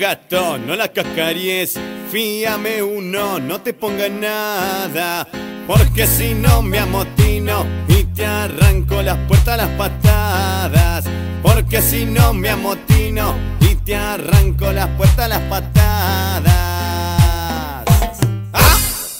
gato, no la cascaries, fíame uno, no te ponga nada, porque si no me amotino y te arranco las puertas a las patadas, porque si no me amotino y te arranco las puertas a las patadas. ¡Ah!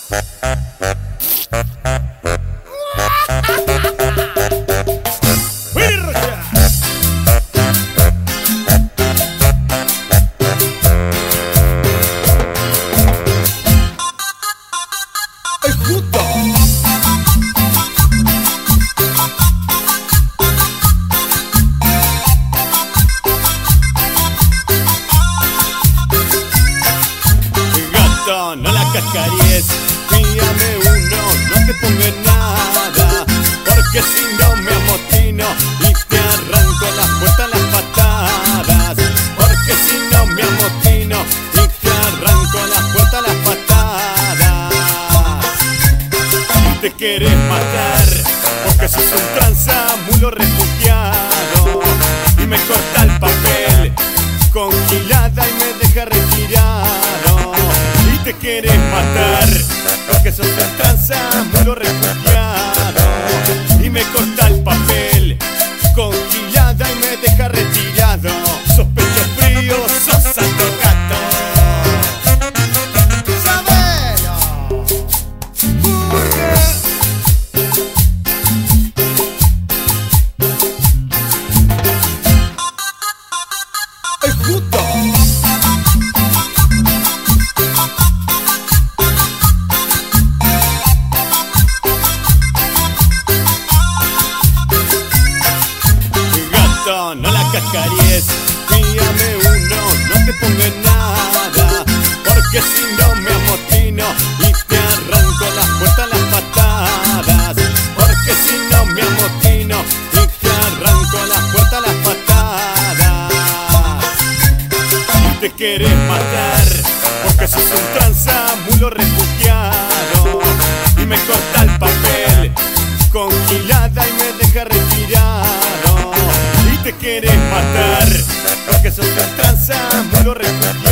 No la cascaries, fíame uno, no te pongas nada, porque si no me amotino y te arranco las puertas a las patadas, porque si no me amotino y te arranco las puertas a las patadas. Y te querés matar, porque sos un transamulo refugiado y me corta el papel con gilada y me deja retirado. Te quieres matar, porque sos un transamulo refugiado y me corta el papel con gilada y me deja retirado. Sos pecho frío, sos santo gato. ¡Sabelo! ¡Es justo! No la cascaries, fíame uno, no te pongas nada, porque si no me amotino y te arranco las puertas a las patadas, porque si no me amotino y te arranco las puertas a las patadas. Y te querés matar, porque sos un transamulo refugiado y me corta el papel con gilada y me deja retirado. Te quieres matar, porque sos un transamulo refugiado